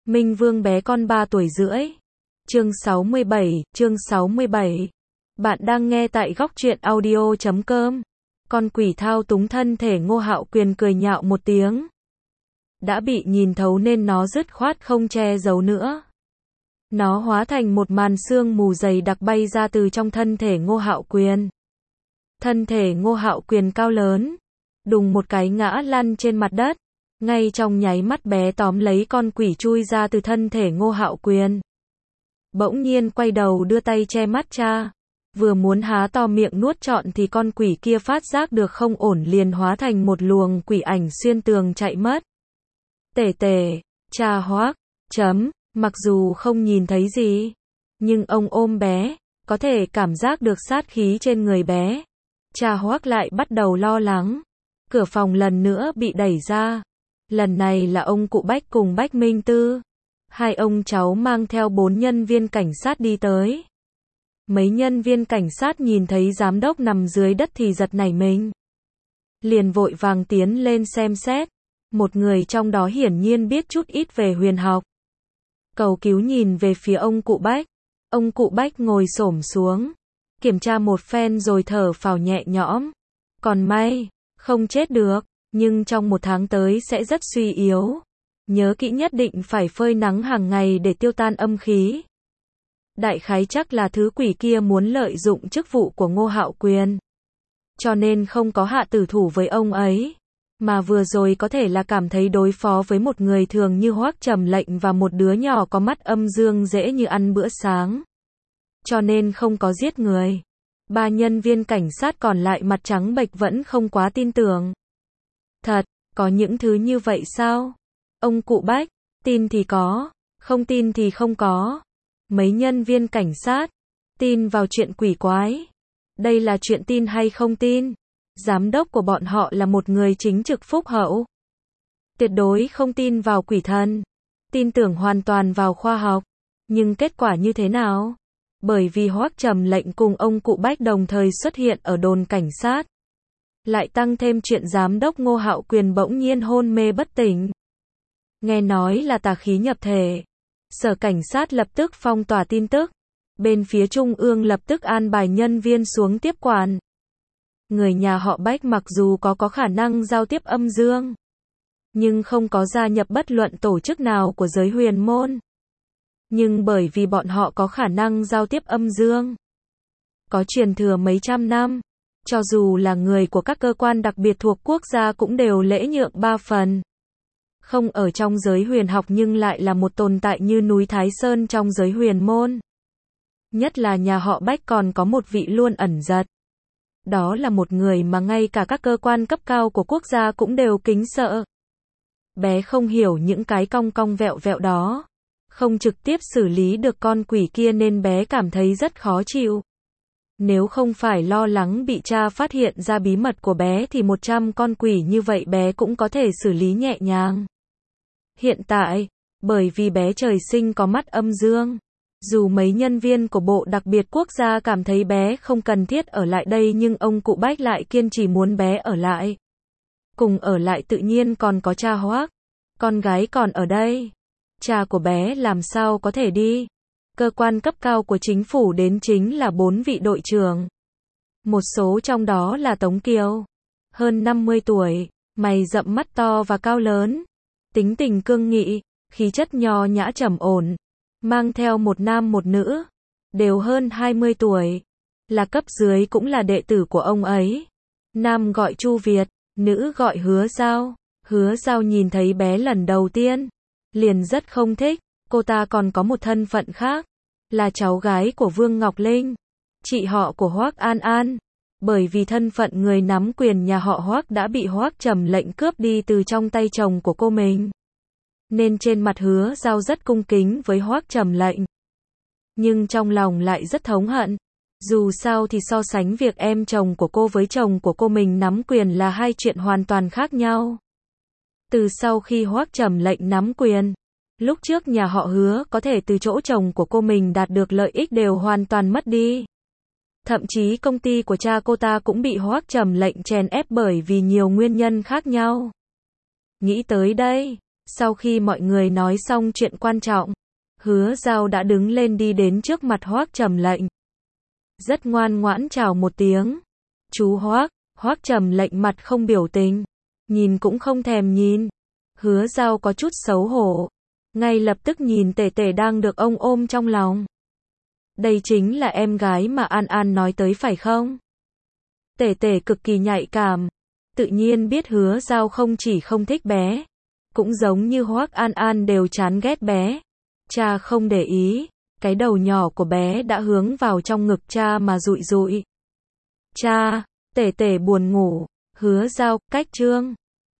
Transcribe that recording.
Minh Vương bé con 3 tuổi rưỡi. Chương 67. Bạn đang nghe tại góc truyện audio.com. Con quỷ thao túng thân thể Ngô Hạo Quyền cười nhạo một tiếng. Đã bị nhìn thấu nên nó dứt khoát không che giấu nữa. Nó hóa thành một màn sương mù dày đặc bay ra từ trong thân thể Ngô Hạo Quyền. Thân thể Ngô Hạo Quyền cao lớn, đùng một cái ngã lăn trên mặt đất. Ngay trong nháy mắt bé tóm lấy con quỷ chui ra từ thân thể Ngô Hạo Quyền. Bỗng nhiên quay đầu đưa tay che mắt cha. Vừa muốn há to miệng nuốt trọn thì con quỷ kia phát giác được không ổn liền hóa thành một luồng quỷ ảnh xuyên tường chạy mất. Tể, cha Hoác, mặc dù không nhìn thấy gì, nhưng ông ôm bé, có thể cảm giác được sát khí trên người bé. Cha Hoác lại bắt đầu lo lắng. Cửa phòng lần nữa bị đẩy ra. Lần này là ông cụ Bách cùng Bách Minh Tư. Hai ông cháu mang theo 4 nhân viên cảnh sát đi tới. Mấy nhân viên cảnh sát nhìn thấy giám đốc nằm dưới đất thì giật nảy mình. Liền vội vàng tiến lên xem xét. Một người trong đó hiển nhiên biết chút ít về huyền học. Cầu cứu nhìn về phía ông cụ Bách. Ông cụ Bách ngồi xổm xuống, kiểm tra một phen rồi thở phào nhẹ nhõm. Còn may, không chết được, nhưng trong 1 tháng tới sẽ rất suy yếu. Nhớ kỹ nhất định phải phơi nắng hàng ngày để tiêu tan âm khí. Đại khái chắc là thứ quỷ kia muốn lợi dụng chức vụ của Ngô Hạo Quyền, cho nên không có hạ tử thủ với ông ấy. Mà vừa rồi có thể là cảm thấy đối phó với một người thường như Hoác Trầm Lệnh và một đứa nhỏ có mắt âm dương dễ như ăn bữa sáng, cho nên không có giết người. 3 nhân viên cảnh sát còn lại mặt trắng bệch vẫn không quá tin tưởng. Thật, có những thứ như vậy sao? Ông cụ Bách, tin thì có, không tin thì không có. Mấy nhân viên cảnh sát, tin vào chuyện quỷ quái. Đây là chuyện tin hay không tin? Giám đốc của bọn họ là một người chính trực phúc hậu. Tuyệt đối không tin vào quỷ thần. Tin tưởng hoàn toàn vào khoa học. Nhưng kết quả như thế nào? Bởi vì Hoác Trầm Lệnh cùng ông cụ Bách đồng thời xuất hiện ở đồn cảnh sát. Lại tăng thêm chuyện giám đốc Ngô Hạo Quyền bỗng nhiên hôn mê bất tỉnh. Nghe nói là tà khí nhập thể. Sở cảnh sát lập tức phong tỏa tin tức. Bên phía trung ương lập tức an bài nhân viên xuống tiếp quản. Người nhà họ Bách mặc dù có khả năng giao tiếp âm dương, nhưng không có gia nhập bất luận tổ chức nào của giới huyền môn. Nhưng bởi vì bọn họ có khả năng giao tiếp âm dương, có truyền thừa mấy trăm năm, cho dù là người của các cơ quan đặc biệt thuộc quốc gia cũng đều lễ nhượng 3 phần. Không ở trong giới huyền học nhưng lại là một tồn tại như núi Thái Sơn trong giới huyền môn. Nhất là nhà họ Bách còn có một vị luôn ẩn giật. Đó là một người mà ngay cả các cơ quan cấp cao của quốc gia cũng đều kính sợ. Bé không hiểu những cái cong cong vẹo vẹo đó, không trực tiếp xử lý được con quỷ kia nên bé cảm thấy rất khó chịu. Nếu không phải lo lắng bị cha phát hiện ra bí mật của bé thì 100 con quỷ như vậy bé cũng có thể xử lý nhẹ nhàng. Hiện tại, bởi vì bé trời sinh có mắt âm dương, dù mấy nhân viên của bộ đặc biệt quốc gia cảm thấy bé không cần thiết ở lại đây nhưng ông cụ Bách lại kiên trì muốn bé ở lại. Cùng ở lại tự nhiên còn có cha Hoác, con gái còn ở đây. Cha của bé làm sao có thể đi. Cơ quan cấp cao của chính phủ đến chính là 4 vị đội trưởng. Một số trong đó là Tống Kiều, hơn 50 tuổi, mày rậm mắt to và cao lớn, tính tình cương nghị, khí chất nho nhã trầm ổn, mang theo một nam một nữ, đều hơn 20 tuổi, là cấp dưới cũng là đệ tử của ông ấy. Nam gọi Chu Việt, nữ gọi Hứa Giao. Hứa Giao nhìn thấy bé lần đầu tiên, liền rất không thích. Cô ta còn có một thân phận khác, là cháu gái của Vương Ngọc Linh, chị họ của Hoác An An. Bởi vì thân phận người nắm quyền nhà họ Hoác đã bị Hoác Trầm Lệnh cướp đi từ trong tay chồng của cô mình, nên trên mặt Hứa Giao rất cung kính với Hoác Trầm Lệnh, nhưng trong lòng lại rất thống hận. Dù sao thì so sánh việc em chồng của cô với chồng của cô mình nắm quyền là hai chuyện hoàn toàn khác nhau. Từ sau khi Hoác Trầm Lệnh nắm quyền, lúc trước nhà họ Hứa có thể từ chỗ chồng của cô mình đạt được lợi ích đều hoàn toàn mất đi. Thậm chí công ty của cha cô ta cũng bị Hoác Trầm Lệnh chèn ép bởi vì nhiều nguyên nhân khác nhau. Nghĩ tới đây, Sau khi mọi người nói xong chuyện quan trọng, Hứa Giao đã đứng lên đi đến trước mặt Hoắc Trầm Lệnh. Rất ngoan ngoãn chào một tiếng. Chú Hoắc. Hoắc Trầm Lệnh mặt không biểu tình, nhìn cũng không thèm nhìn. Hứa Giao có chút xấu hổ, ngay lập tức nhìn Tể Tể đang được ông ôm trong lòng. Đây chính là em gái mà An An nói tới phải không? Tể Tể cực kỳ nhạy cảm, tự nhiên biết Hứa Giao không chỉ không thích bé, cũng giống như Hoắc An An đều chán ghét bé. Cha không để ý, cái đầu nhỏ của bé đã hướng vào trong ngực cha mà dụi dụi. Cha. Tể Tể buồn ngủ. Hứa Giao, cách chương